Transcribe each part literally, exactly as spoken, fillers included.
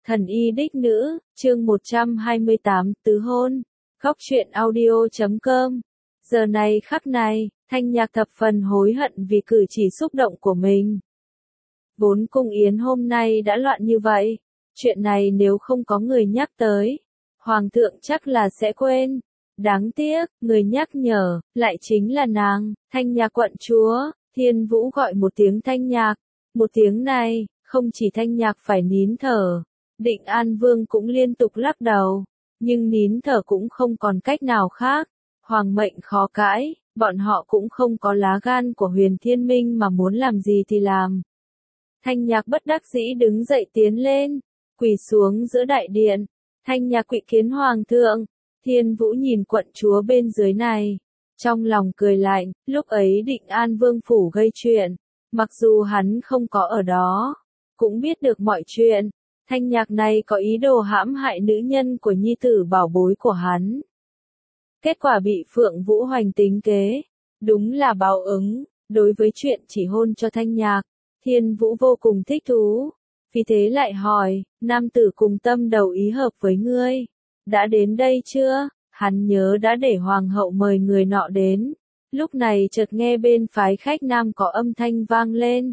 Thần y đích nữ, chương một trăm hai mươi tám, tứ hôn. Góc truyện audio chấm com. Giờ này khắc này, Thanh Nhạc thập phần hối hận vì cử chỉ xúc động của mình. Vốn cung yến hôm nay đã loạn như vậy, chuyện này nếu không có người nhắc tới, Hoàng thượng chắc là sẽ quên. Đáng tiếc, người nhắc nhở, lại chính là nàng, Thanh Nhạc quận chúa. Thiên Vũ gọi một tiếng Thanh Nhạc. Một tiếng này, không chỉ Thanh Nhạc phải nín thở, Định An Vương cũng liên tục lắc đầu, nhưng nín thở cũng không còn cách nào khác. Hoàng mệnh khó cãi, bọn họ cũng không có lá gan của Huyền Thiên Minh mà muốn làm gì thì làm. Thanh Nhạc bất đắc dĩ đứng dậy tiến lên, quỳ xuống giữa đại điện. Thanh Nhạc quỳ kiến Hoàng thượng. Thiên Vũ nhìn quận chúa bên dưới này, trong lòng cười lạnh. Lúc ấy Định An Vương phủ gây chuyện, mặc dù hắn không có ở đó, cũng biết được mọi chuyện. Thanh Nhạc này có ý đồ hãm hại nữ nhân của nhi tử bảo bối của hắn. Kết quả bị Phượng Vũ Hoành tính kế, đúng là báo ứng. Đối với chuyện chỉ hôn cho Thanh Nhạc, Thiên Vũ vô cùng thích thú, vì thế lại hỏi, nam tử cùng tâm đầu ý hợp với ngươi, đã đến đây chưa? Hắn nhớ đã để hoàng hậu mời người nọ đến, lúc này chợt nghe bên phái khách nam có âm thanh vang lên.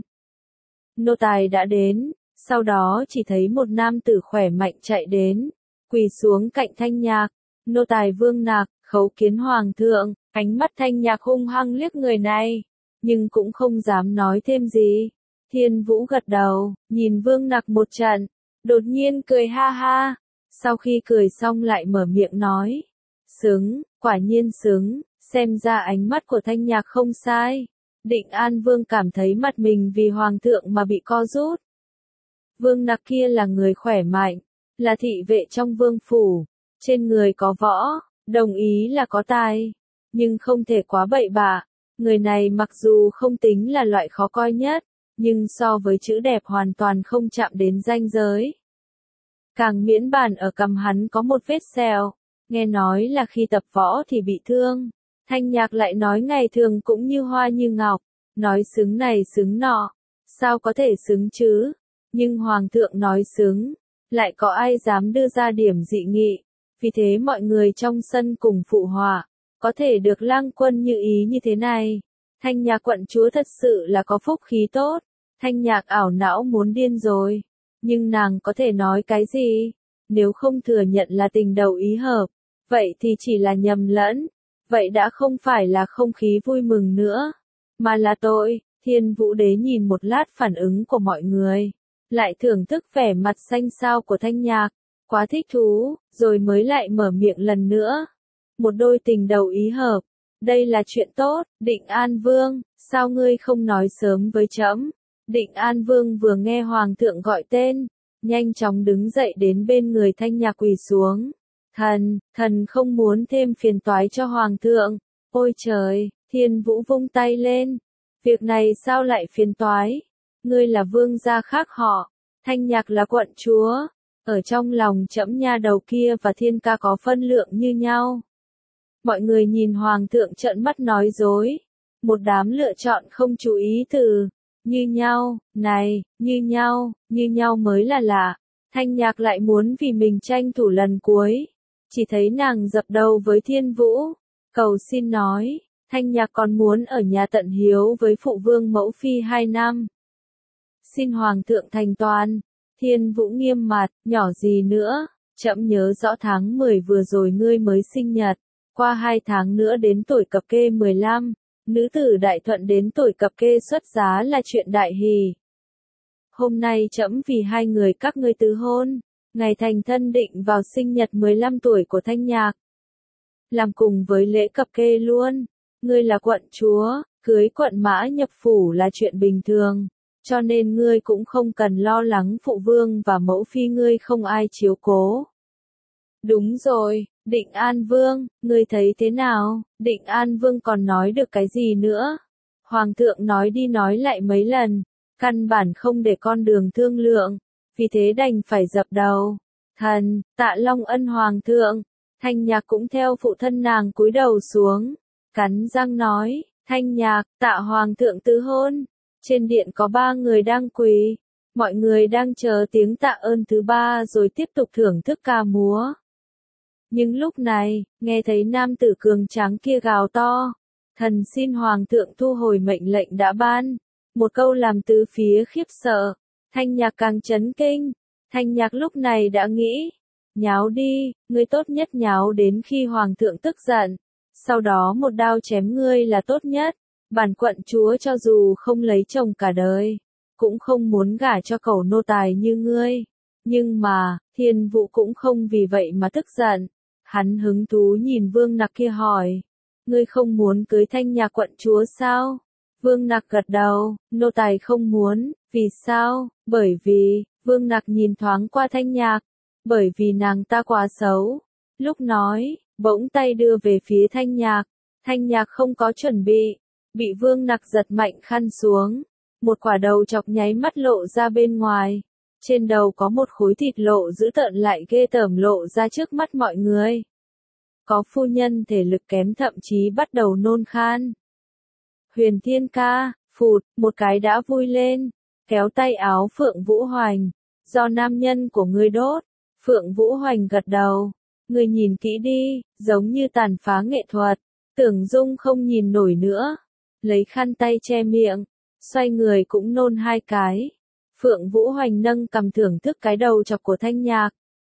Nô tài đã đến. Sau đó chỉ thấy một nam tử khỏe mạnh chạy đến, quỳ xuống cạnh Thanh Nhạc. Nô tài Vương Nạc, khấu kiến Hoàng thượng. Ánh mắt Thanh Nhạc hung hăng liếc người này, nhưng cũng không dám nói thêm gì. Thiên Vũ gật đầu, nhìn Vương Nạc một trận, đột nhiên cười ha ha. Sau khi cười xong lại mở miệng nói, xứng, quả nhiên xứng, xem ra ánh mắt của Thanh Nhạc không sai. Định An Vương cảm thấy mặt mình vì Hoàng thượng mà bị co rút. Vương Nạc kia là người khỏe mạnh, là thị vệ trong vương phủ, trên người có võ, đồng ý là có tài, nhưng không thể quá bậy bạ. Người này mặc dù không tính là loại khó coi nhất, nhưng so với chữ đẹp hoàn toàn không chạm đến ranh giới. Càng miễn bàn ở cằm hắn có một vết sẹo, nghe nói là khi tập võ thì bị thương. Thanh Nhạc lại nói ngày thường cũng như hoa như ngọc, nói xứng này xứng nọ, sao có thể xứng chứ? Nhưng Hoàng thượng nói xứng, lại có ai dám đưa ra điểm dị nghị, vì thế mọi người trong sân cùng phụ họa, có thể được lang quân như ý như thế này. Thanh Nhạc quận chúa thật sự là có phúc khí tốt. Thanh Nhạc ảo não muốn điên rồi, nhưng nàng có thể nói cái gì? Nếu không thừa nhận là tình đầu ý hợp, vậy thì chỉ là nhầm lẫn, vậy đã không phải là không khí vui mừng nữa, mà là tội. Thiên Vũ đế nhìn một lát phản ứng của mọi người, lại thưởng thức vẻ mặt xanh xao của Thanh Nhạc, quá thích thú, rồi mới lại mở miệng lần nữa. Một đôi tình đầu ý hợp, đây là chuyện tốt. Định An Vương, sao ngươi không nói sớm với trẫm? Định An Vương vừa nghe Hoàng thượng gọi tên, nhanh chóng đứng dậy đến bên người Thanh Nhạc quỳ xuống. Thần, thần không muốn thêm phiền toái cho Hoàng thượng. Ôi trời, Thiên Vũ vung tay lên. Việc này sao lại phiền toái? Ngươi là vương gia khác họ, Thanh Nhạc là quận chúa. Ở trong lòng trẫm nha đầu kia và Thiên ca có phân lượng như nhau. Mọi người nhìn Hoàng thượng trợn mắt nói dối. Một đám lựa chọn không chú ý từ như nhau, này, như nhau, như nhau mới là lạ. Thanh Nhạc lại muốn vì mình tranh thủ lần cuối. Chỉ thấy nàng dập đầu với Thiên Vũ, cầu xin nói, Thanh Nhạc còn muốn ở nhà tận hiếu với phụ vương mẫu phi hai năm. Xin Hoàng thượng thành toàn. Thiên Vũ nghiêm mặt, nhỏ gì nữa, trẫm nhớ rõ tháng mười vừa rồi ngươi mới sinh nhật, qua hai tháng nữa đến tuổi cập kê mười lăm, nữ tử đại thuận đến tuổi cập kê xuất giá là chuyện đại hỷ. Hôm nay trẫm vì hai người các ngươi tứ hôn, ngày thành thân định vào sinh nhật mười lăm tuổi của Thanh Nhạc, làm cùng với lễ cập kê luôn. Ngươi là quận chúa, cưới quận mã nhập phủ là chuyện bình thường, cho nên ngươi cũng không cần lo lắng phụ vương và mẫu phi ngươi không ai chiếu cố. Đúng rồi, Định An Vương, ngươi thấy thế nào? Định An Vương còn nói được cái gì nữa? Hoàng thượng nói đi nói lại mấy lần, căn bản không để con đường thương lượng, vì thế đành phải dập đầu. Thần, tạ long ân Hoàng thượng. Thanh Nhạc cũng theo phụ thân nàng cúi đầu xuống, cắn răng nói, Thanh Nhạc, tạ Hoàng thượng tứ hôn. Trên điện có ba người đang quỳ, Mọi người đang chờ tiếng tạ ơn thứ ba rồi tiếp tục thưởng thức ca múa. Nhưng lúc này, nghe thấy nam tử cường tráng kia gào to. Thần xin hoàng thượng thu hồi mệnh lệnh đã ban. Một câu làm tứ phía khiếp sợ. Thanh Nhạc càng chấn kinh. Thanh Nhạc lúc này đã nghĩ. Nháo đi, ngươi tốt nhất nháo đến khi hoàng thượng tức giận. Sau đó một đao chém ngươi là tốt nhất. Bản quận chúa cho dù không lấy chồng cả đời, cũng không muốn gả cho cẩu nô tài như ngươi. Nhưng mà, Thiên Vũ cũng không vì vậy mà tức giận. Hắn hứng thú nhìn Vương Nặc kia hỏi. Ngươi không muốn cưới Thanh Nhạc quận chúa sao? Vương Nặc gật đầu, nô tài không muốn. Vì sao? Bởi vì, Vương Nặc nhìn thoáng qua Thanh Nhạc. Bởi vì nàng ta quá xấu. Lúc nói, bỗng tay đưa về phía Thanh Nhạc. Thanh Nhạc không có chuẩn bị. Bị Vương Nặc giật mạnh khăn xuống. Một quả đầu chọc nháy mắt lộ ra bên ngoài. Trên đầu có một khối thịt lộ dữ tợn lại ghê tởm lộ ra trước mắt mọi người. Có phu nhân thể lực kém thậm chí bắt đầu nôn khan. Huyền Thiên ca, phụt, một cái đã vui lên. Kéo tay áo Phượng Vũ Hoành. Do nam nhân của ngươi đốt. Phượng Vũ Hoành gật đầu. Ngươi nhìn kỹ đi, giống như tàn phá nghệ thuật. Tưởng Dung không nhìn nổi nữa. Lấy khăn tay che miệng. Xoay người cũng nôn hai cái. Phượng Vũ Hoành nâng cầm thưởng thức cái đầu chọc của Thanh Nhạc.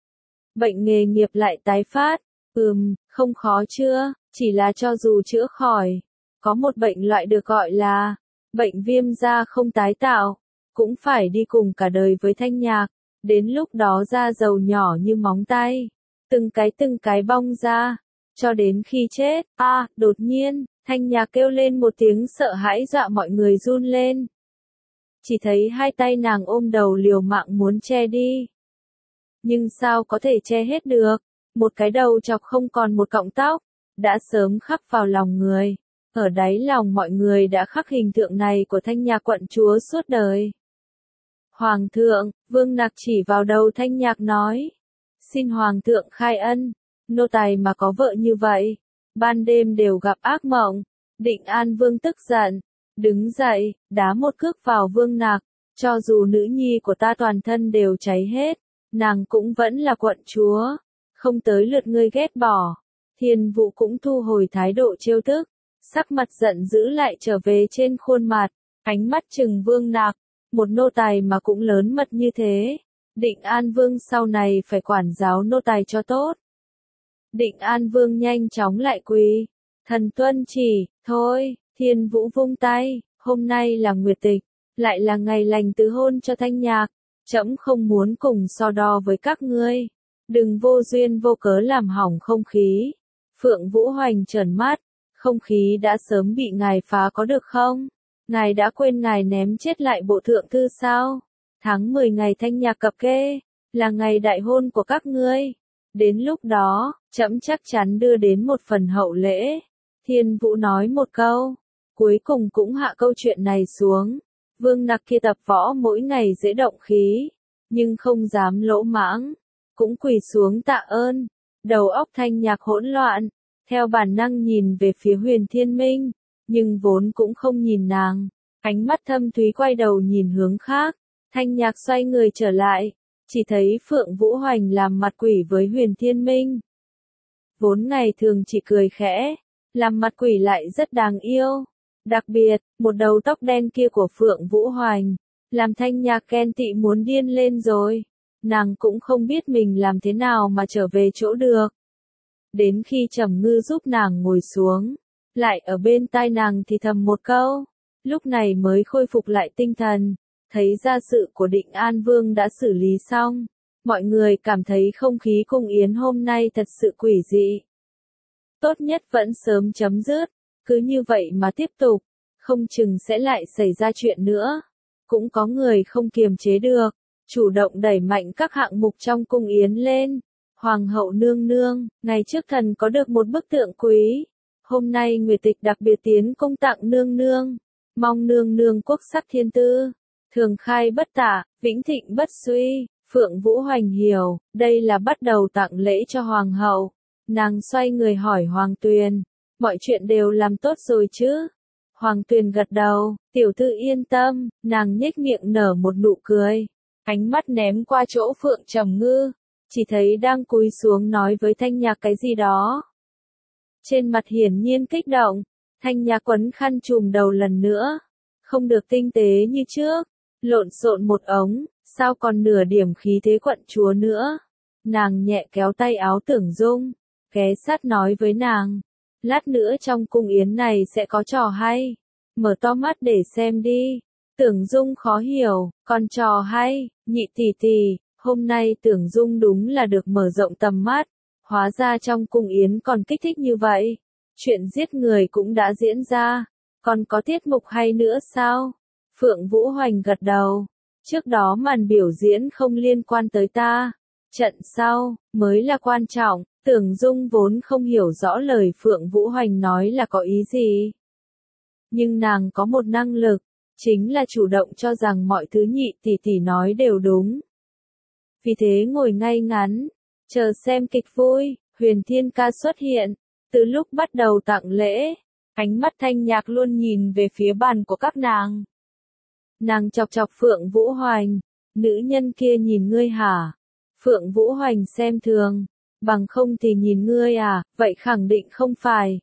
Bệnh nghề nghiệp lại tái phát. Ừm, không khó chưa, chỉ là cho dù chữa khỏi. Có một bệnh loại được gọi là bệnh viêm da không tái tạo. Cũng phải đi cùng cả đời với Thanh Nhạc. Đến lúc đó da dầu nhỏ như móng tay. Từng cái từng cái bong ra. Cho đến khi chết. À, đột nhiên, Thanh Nhạc kêu lên một tiếng sợ hãi dọa mọi người run lên. Chỉ thấy hai tay nàng ôm đầu liều mạng muốn che đi. Nhưng sao có thể che hết được? Một cái đầu chọc không còn một cọng tóc. Đã sớm khắc vào lòng người. Ở đáy lòng mọi người đã khắc hình tượng này của Thanh Nhạc quận chúa suốt đời. Hoàng thượng, Vương Nặc chỉ vào đầu Thanh Nhạc nói. Xin Hoàng thượng khai ân. Nô tài mà có vợ như vậy. Ban đêm đều gặp ác mộng. Định An Vương tức giận. Đứng dậy, đá một cước vào Vương Nặc. Cho dù nữ nhi của ta toàn thân đều cháy hết. Nàng cũng vẫn là quận chúa. Không tới lượt ngươi ghét bỏ. Thiên Vũ cũng thu hồi thái độ trêu tức. Sắc mặt giận dữ lại trở về trên khuôn mặt. Ánh mắt trừng Vương Nặc. Một nô tài mà cũng lớn mật như thế. Định An Vương sau này phải quản giáo nô tài cho tốt. Định An Vương nhanh chóng lại quỳ. Thần tuân chỉ, thôi, Thiên Vũ vung tay, hôm nay là nguyệt tịch, lại là ngày lành tứ hôn cho Thanh Nhạc. Trẫm không muốn cùng so đo với các ngươi. Đừng vô duyên vô cớ làm hỏng không khí. Phượng Vũ Hoành trợn mắt, không khí đã sớm bị ngài phá có được không? Ngài đã quên ngài ném chết lại bộ thượng thư sao? Tháng mười ngày Thanh Nhạc cập kê, là ngày đại hôn của các ngươi. Đến lúc đó, trẫm chắc chắn đưa đến một phần hậu lễ. Thiên Vũ nói một câu, cuối cùng cũng hạ câu chuyện này xuống. Vương Nặc kia tập võ mỗi ngày dễ động khí, nhưng không dám lỗ mãng, cũng quỳ xuống tạ ơn. Đầu óc Thanh Nhạc hỗn loạn, theo bản năng nhìn về phía Huyền Thiên Minh, nhưng vốn cũng không nhìn nàng. Ánh mắt thâm thúy quay đầu nhìn hướng khác. Thanh Nhạc xoay người trở lại, chỉ thấy Phượng Vũ Hoành làm mặt quỷ với Huyền Thiên Minh. Vốn ngày thường chỉ cười khẽ, làm mặt quỷ lại rất đáng yêu. Đặc biệt, một đầu tóc đen kia của Phượng Vũ Hoành, làm Thanh Nhạc ghen tị muốn điên lên rồi. Nàng cũng không biết mình làm thế nào mà trở về chỗ được. Đến khi Trầm Ngư giúp nàng ngồi xuống, lại ở bên tai nàng thì thầm một câu, lúc này mới khôi phục lại tinh thần, thấy ra sự của Định An Vương đã xử lý xong. Mọi người cảm thấy không khí cung yến hôm nay thật sự quỷ dị. Tốt nhất vẫn sớm chấm dứt, cứ như vậy mà tiếp tục, không chừng sẽ lại xảy ra chuyện nữa. Cũng có người không kiềm chế được, chủ động đẩy mạnh các hạng mục trong cung yến lên. Hoàng hậu nương nương, ngày trước thần có được một bức tượng quý. Hôm nay nguyệt tịch đặc biệt tiến công tặng nương nương. Mong nương nương quốc sắc thiên tư, thường khai bất tả, vĩnh thịnh bất suy. Phượng Vũ Hoành hiểu, đây là bắt đầu tặng lễ cho hoàng hậu. Nàng xoay người hỏi Hoàng Tuyền, mọi chuyện đều làm tốt rồi chứ? Hoàng Tuyền gật đầu, tiểu thư yên tâm, nàng nhếch miệng nở một nụ cười. ánh mắt ném qua chỗ Phượng Trầm Ngư, chỉ thấy đang cúi xuống nói với Thanh Nhạc cái gì đó. Trên mặt hiển nhiên kích động, Thanh Nhạc quấn khăn trùm đầu lần nữa, không được tinh tế như trước, lộn xộn một ống, sao còn nửa điểm khí thế quận chúa nữa. Nàng nhẹ kéo tay áo Tưởng Dung, ghé sát nói với nàng, lát nữa trong cung yến này sẽ có trò hay, mở to mắt để xem đi. Tưởng Dung khó hiểu, còn trò hay, nhị tỷ tỷ, hôm nay Tưởng Dung đúng là được mở rộng tầm mắt, hóa ra trong cung yến còn kích thích như vậy, chuyện giết người cũng đã diễn ra, còn có tiết mục hay nữa sao? Phượng Vũ Hoành gật đầu, trước đó màn biểu diễn không liên quan tới ta, trận sau, mới là quan trọng. Tưởng Dung vốn không hiểu rõ lời Phượng Vũ Hoành nói là có ý gì. Nhưng nàng có một năng lực, chính là chủ động cho rằng mọi thứ nhị tỷ tỷ nói đều đúng. Vì thế ngồi ngay ngắn, chờ xem kịch vui, Huyền Thiên Ca xuất hiện, từ lúc bắt đầu tặng lễ, ánh mắt Thanh Nhạc luôn nhìn về phía bàn của các nàng. Nàng chọc chọc Phượng Vũ Hoành, nữ nhân kia nhìn ngươi hả? Phượng Vũ Hoành xem thường. Bằng không thì nhìn ngươi à, vậy khẳng định không phải.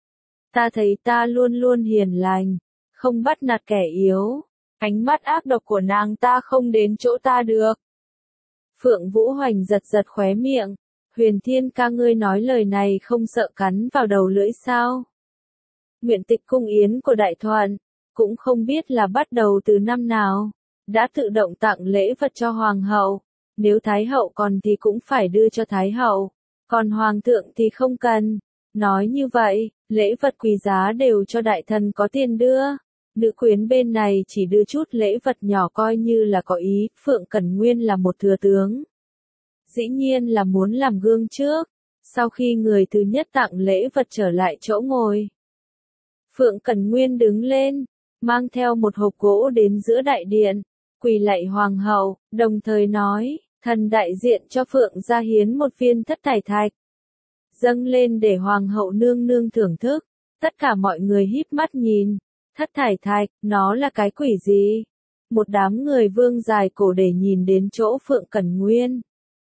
Ta thấy ta luôn luôn hiền lành, không bắt nạt kẻ yếu, ánh mắt ác độc của nàng ta không đến chỗ ta được. Phượng Vũ Hoành giật giật khóe miệng, Huyền Thiên Ca ngươi nói lời này không sợ cắn vào đầu lưỡi sao? Nguyện tịch cung yến của Đại Thuận, cũng không biết là bắt đầu từ năm nào, đã tự động tặng lễ vật cho Hoàng hậu. Nếu Thái hậu còn thì cũng phải đưa cho Thái hậu, còn Hoàng thượng thì không cần. Nói như vậy, lễ vật quý giá đều cho đại thần có tiền đưa. Nữ quyến bên này chỉ đưa chút lễ vật nhỏ coi như là có ý, Phượng Cẩn Nguyên là một thừa tướng. Dĩ nhiên là muốn làm gương trước, sau khi người thứ nhất tặng lễ vật trở lại chỗ ngồi. Phượng Cẩn Nguyên đứng lên, mang theo một hộp gỗ đến giữa đại điện, quỳ lạy Hoàng hậu, đồng thời nói, thần đại diện cho Phượng gia hiến một viên thất thải thạch. Dâng lên để Hoàng hậu nương nương thưởng thức, tất cả mọi người híp mắt nhìn, thất thải thạch, nó là cái quỷ gì? Một đám người vương dài cổ để nhìn đến chỗ Phượng Cẩn Nguyên.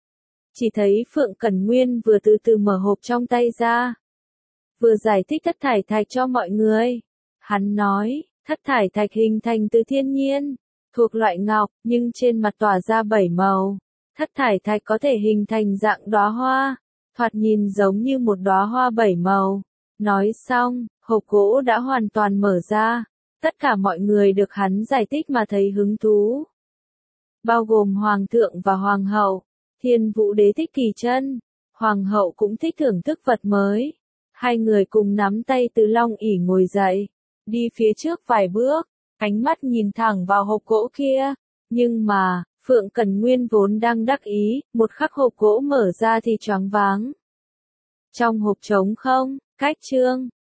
Chỉ thấy Phượng Cẩn Nguyên vừa từ từ mở hộp trong tay ra, vừa giải thích thất thải thạch cho mọi người. Hắn nói, thất thải thạch hình thành từ thiên nhiên, thuộc loại ngọc, nhưng trên mặt tỏa ra bảy màu. Thất thải thạch có thể hình thành dạng đóa hoa, thoạt nhìn giống như một đóa hoa bảy màu. Nói xong, hộp gỗ đã hoàn toàn mở ra. Tất cả mọi người được hắn giải thích mà thấy hứng thú. Bao gồm Hoàng thượng và Hoàng hậu. Thiên Vũ Đế thích kỳ chân, Hoàng hậu cũng thích thưởng thức vật mới. Hai người cùng nắm tay từ long ỷ ngồi dậy, đi phía trước vài bước, ánh mắt nhìn thẳng vào hộp gỗ kia. Nhưng mà, Phượng Cẩn Nguyên vốn đang đắc ý, một khắc hộp gỗ mở ra thì choáng váng. Trong hộp trống không, cách chương.